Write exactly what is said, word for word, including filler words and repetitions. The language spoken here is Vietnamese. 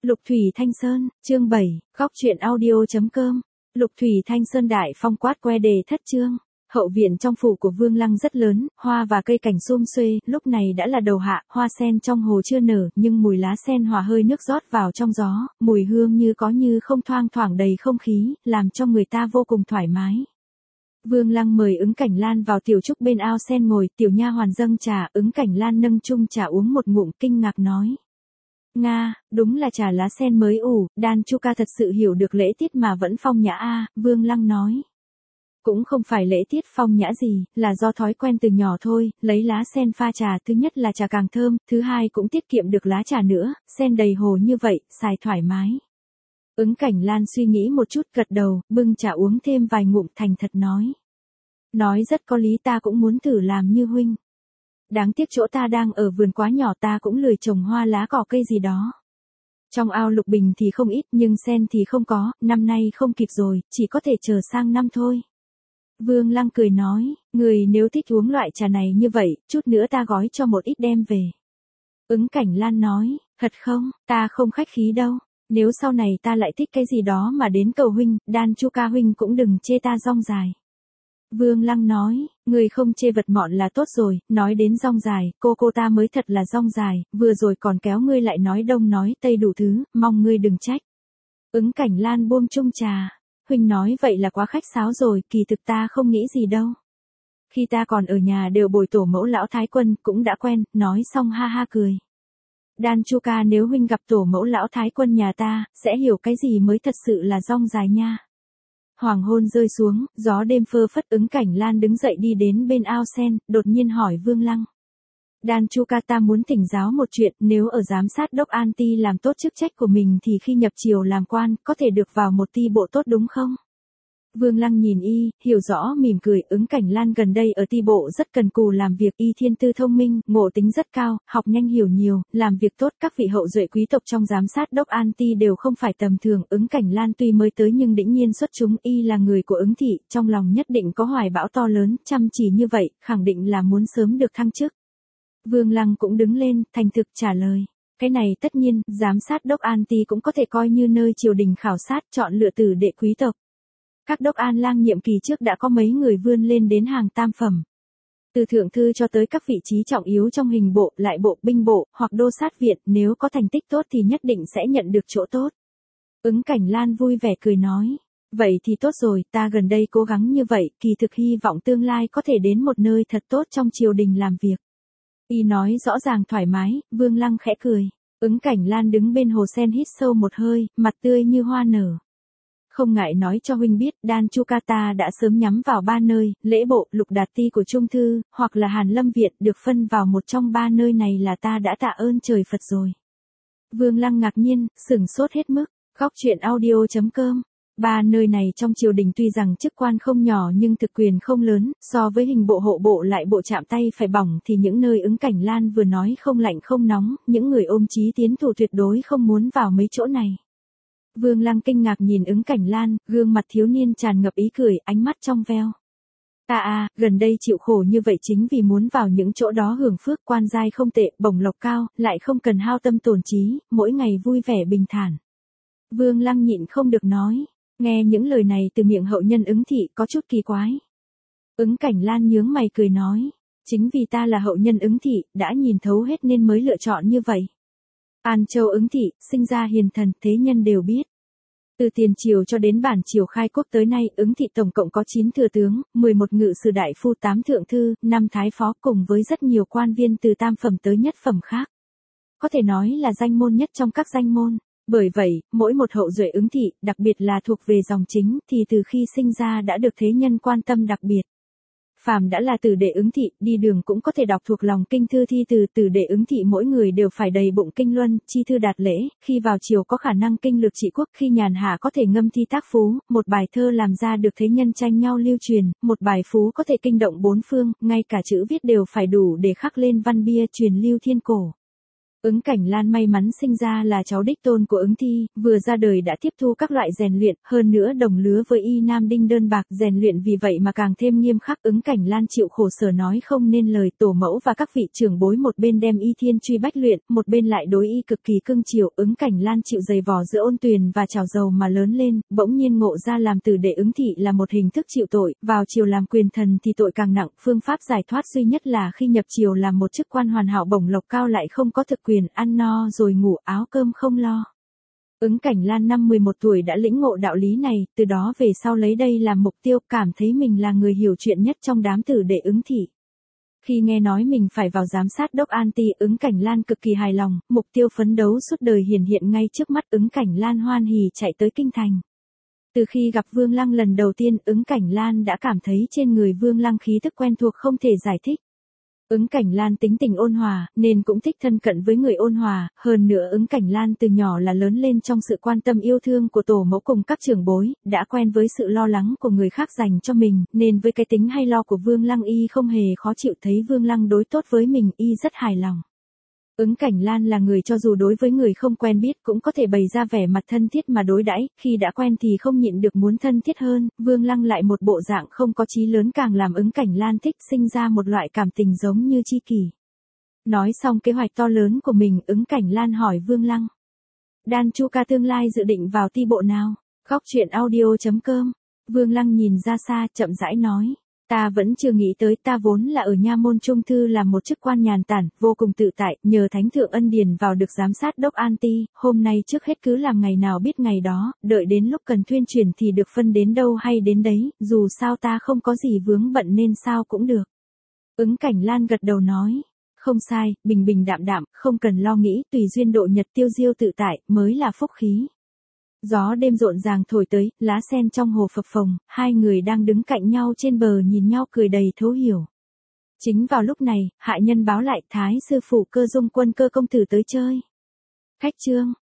Lục Thủy Thanh Sơn, chương bảy, góc truyện audio.com. Lục Thủy Thanh Sơn đại phong quát que đề thất chương. Hậu viện trong phủ của Vương Lăng rất lớn, hoa và cây cảnh sum xuê, lúc này đã là đầu hạ, hoa sen trong hồ chưa nở, nhưng mùi lá sen hòa hơi nước rót vào trong gió, mùi hương như có như không thoang thoảng đầy không khí, làm cho người ta vô cùng thoải mái. Vương Lăng mời Ứng Cảnh Lan vào tiểu trúc bên ao sen ngồi, tiểu nha hoàn dâng trà, Ứng Cảnh Lan nâng chung trà uống một ngụm kinh ngạc nói. Nga, đúng là trà lá sen mới ủ, Đan Chu ca thật sự hiểu được lễ tiết mà vẫn phong nhã a, Vương Lăng nói. Cũng không phải lễ tiết phong nhã gì, là do thói quen từ nhỏ thôi, lấy lá sen pha trà thứ nhất là trà càng thơm, thứ hai cũng tiết kiệm được lá trà nữa, sen đầy hồ như vậy, xài thoải mái. Ứng Cảnh Lan suy nghĩ một chút gật đầu, bưng trà uống thêm vài ngụm thành thật nói. Nói rất có lý, ta cũng muốn thử làm như huynh. Đáng tiếc chỗ ta đang ở vườn quá nhỏ, ta cũng lười trồng hoa lá cỏ cây gì đó. Trong ao lục bình thì không ít nhưng sen thì không có, năm nay không kịp rồi, chỉ có thể chờ sang năm thôi. Vương Lăng cười nói, người nếu thích uống loại trà này như vậy, chút nữa ta gói cho một ít đem về. Ứng Cảnh Lan nói, thật không, ta không khách khí đâu, nếu sau này ta lại thích cái gì đó mà đến cầu huynh, Đan Chu ca huynh cũng đừng chê ta rong dài. Vương Lăng nói, người không chê vật mọn là tốt rồi, nói đến rong dài, cô cô ta mới thật là rong dài, vừa rồi còn kéo ngươi lại nói đông nói tây đủ thứ, mong ngươi đừng trách. Ứng Cảnh Lan buông chung trà, huynh nói vậy là quá khách sáo rồi, kỳ thực ta không nghĩ gì đâu. Khi ta còn ở nhà đều bồi tổ mẫu lão thái quân, cũng đã quen, nói xong ha ha cười. Đan Chu ca, nếu huynh gặp tổ mẫu lão thái quân nhà ta, sẽ hiểu cái gì mới thật sự là rong dài nha. Hoàng hôn rơi xuống, gió đêm phơ phất. Ứng Cảnh Lan đứng dậy đi đến bên ao sen, đột nhiên hỏi Vương Lăng. Đan Chu ca, ta muốn thỉnh giáo một chuyện, nếu ở giám sát đốc An Ti làm tốt chức trách của mình thì khi nhập triều làm quan, có thể được vào một ti bộ tốt đúng không? Vương Lăng nhìn y, hiểu rõ mỉm cười. Ứng Cảnh Lan gần đây ở ti bộ rất cần cù làm việc, y thiên tư thông minh, ngộ tính rất cao, học nhanh hiểu nhiều, làm việc tốt. Các vị hậu duệ quý tộc trong giám sát đốc An Ti đều không phải tầm thường. Ứng Cảnh Lan tuy mới tới nhưng đĩnh nhiên xuất chúng, y là người của Ứng thị, trong lòng nhất định có hoài bão to lớn, chăm chỉ như vậy, khẳng định là muốn sớm được thăng chức. Vương Lăng cũng đứng lên, thành thực trả lời. Cái này tất nhiên, giám sát đốc An Ti cũng có thể coi như nơi triều đình khảo sát, chọn lựa tử đệ quý tộc. Các đốc an lang nhiệm kỳ trước đã có mấy người vươn lên đến hàng tam phẩm. Từ thượng thư cho tới các vị trí trọng yếu trong hình bộ, lại bộ, binh bộ, hoặc đô sát viện, nếu có thành tích tốt thì nhất định sẽ nhận được chỗ tốt. Ứng Cảnh Lan vui vẻ cười nói. Vậy thì tốt rồi, ta gần đây cố gắng như vậy, kỳ thực hy vọng tương lai có thể đến một nơi thật tốt trong triều đình làm việc. Y nói rõ ràng thoải mái, Vương Lăng khẽ cười. Ứng Cảnh Lan đứng bên hồ sen hít sâu một hơi, mặt tươi như hoa nở. Không ngại nói cho huynh biết, Đan Chu ca ta đã sớm nhắm vào ba nơi, lễ bộ, lục đạt ti của Trung Thư, hoặc là Hàn Lâm Viện, được phân vào một trong ba nơi này là ta đã tạ ơn trời Phật rồi. Vương Lăng ngạc nhiên, sửng sốt hết mức, góc truyện audio.com. Ba nơi này trong triều đình tuy rằng chức quan không nhỏ nhưng thực quyền không lớn, so với hình bộ hộ bộ lại bộ chạm tay phải bỏng thì những nơi Ứng Cảnh Lan vừa nói không lạnh không nóng, những người ôm chí tiến thủ tuyệt đối không muốn vào mấy chỗ này. Vương Lăng kinh ngạc nhìn Ứng Cảnh Lan, gương mặt thiếu niên tràn ngập ý cười, ánh mắt trong veo. Ta à, gần đây chịu khổ như vậy chính vì muốn vào những chỗ đó hưởng phước, quan giai không tệ, bổng lộc cao, lại không cần hao tâm tổn trí, mỗi ngày vui vẻ bình thản. Vương Lăng nhịn không được nói, nghe những lời này từ miệng hậu nhân Ứng thị có chút kỳ quái. Ứng Cảnh Lan nhướng mày cười nói, chính vì ta là hậu nhân Ứng thị, đã nhìn thấu hết nên mới lựa chọn như vậy. An Châu Ứng thị, sinh ra hiền thần, thế nhân đều biết. Từ tiền triều cho đến bản triều khai quốc tới nay, Ứng thị tổng cộng có chín thừa tướng, mười một ngự sử đại phu, tám thượng thư, năm thái phó cùng với rất nhiều quan viên từ tam phẩm tới nhất phẩm khác. Có thể nói là danh môn nhất trong các danh môn. Bởi vậy, mỗi một hậu duệ Ứng thị, đặc biệt là thuộc về dòng chính, thì từ khi sinh ra đã được thế nhân quan tâm đặc biệt. Phàm đã là tử đệ Ứng thị, đi đường cũng có thể đọc thuộc lòng kinh thư thi từ. Tử đệ Ứng thị mỗi người đều phải đầy bụng kinh luân, chi thư đạt lễ, khi vào triều có khả năng kinh lược trị quốc, khi nhàn hạ có thể ngâm thi tác phú, một bài thơ làm ra được thế nhân tranh nhau lưu truyền, một bài phú có thể kinh động bốn phương, ngay cả chữ viết đều phải đủ để khắc lên văn bia truyền lưu thiên cổ. Ứng Cảnh Lan may mắn sinh ra là cháu đích tôn của Ứng Thi, vừa ra đời đã tiếp thu các loại rèn luyện, hơn nữa đồng lứa với Y Nam Đinh đơn bạc, rèn luyện vì vậy mà càng thêm nghiêm khắc. Ứng Cảnh Lan chịu khổ sở nói không nên lời, tổ mẫu và các vị trưởng bối một bên đem y thiên truy bách luyện, một bên lại đối y cực kỳ cưng chiều. Ứng Cảnh Lan chịu giày vò giữa ôn tuyền và chảo dầu mà lớn lên, bỗng nhiên ngộ ra làm tử đệ Ứng Thị là một hình thức chịu tội, vào triều làm quyền thần thì tội càng nặng, phương pháp giải thoát duy nhất là khi nhập triều làm một chức quan hoàn hảo, bổng lộc cao lại không có thực quyền, ăn no rồi ngủ, áo cơm không lo. Ứng Cảnh Lan năm mười một tuổi đã lĩnh ngộ đạo lý này, từ đó về sau lấy đây làm mục tiêu, cảm thấy mình là người hiểu chuyện nhất trong đám tử đệ Ứng Thị. Khi nghe nói mình phải vào giám sát đốc An Ti, Ứng Cảnh Lan cực kỳ hài lòng, mục tiêu phấn đấu suốt đời hiển hiện ngay trước mắt. Ứng Cảnh Lan hoan hỉ chạy tới kinh thành. Từ khi gặp Vương Lăng lần đầu tiên, Ứng Cảnh Lan đã cảm thấy trên người Vương Lăng khí thức quen thuộc không thể giải thích. Ứng Cảnh Lan tính tình ôn hòa, nên cũng thích thân cận với người ôn hòa, hơn nữa Ứng Cảnh Lan từ nhỏ là lớn lên trong sự quan tâm yêu thương của tổ mẫu cùng các trưởng bối, đã quen với sự lo lắng của người khác dành cho mình, nên với cái tính hay lo của Vương Lăng y không hề khó chịu, thấy Vương Lăng đối tốt với mình y rất hài lòng. Ứng Cảnh Lan là người cho dù đối với người không quen biết cũng có thể bày ra vẻ mặt thân thiết mà đối đãi, khi đã quen thì không nhịn được muốn thân thiết hơn. Vương Lăng lại một bộ dạng không có chí lớn càng làm Ứng Cảnh Lan thích, sinh ra một loại cảm tình giống như tri kỷ. Nói xong kế hoạch to lớn của mình, Ứng Cảnh Lan hỏi Vương Lăng: Đan Chu ca tương lai dự định vào ti bộ nào? Góc truyện audio chấm com. Vương Lăng nhìn ra xa, chậm rãi nói: Ta vẫn chưa nghĩ tới, ta vốn là ở nha môn trung thư làm một chức quan nhàn tản, vô cùng tự tại, nhờ thánh thượng ân điển vào được giám sát đốc An Ti, hôm nay trước hết cứ làm ngày nào biết ngày đó, đợi đến lúc cần tuyên truyền thì được phân đến đâu hay đến đấy, dù sao ta không có gì vướng bận nên sao cũng được. Ứng Cảnh Lan gật đầu nói: Không sai, bình bình đạm đạm, không cần lo nghĩ, tùy duyên độ nhật tiêu diêu tự tại, mới là phúc khí. Gió đêm rộn ràng thổi tới, lá sen trong hồ phập phồng, hai người đang đứng cạnh nhau trên bờ nhìn nhau cười đầy thấu hiểu. Chính vào lúc này, hạ nhân báo lại Thái sư phụ Cơ Dung Quân Cơ công tử tới chơi. Khách trương,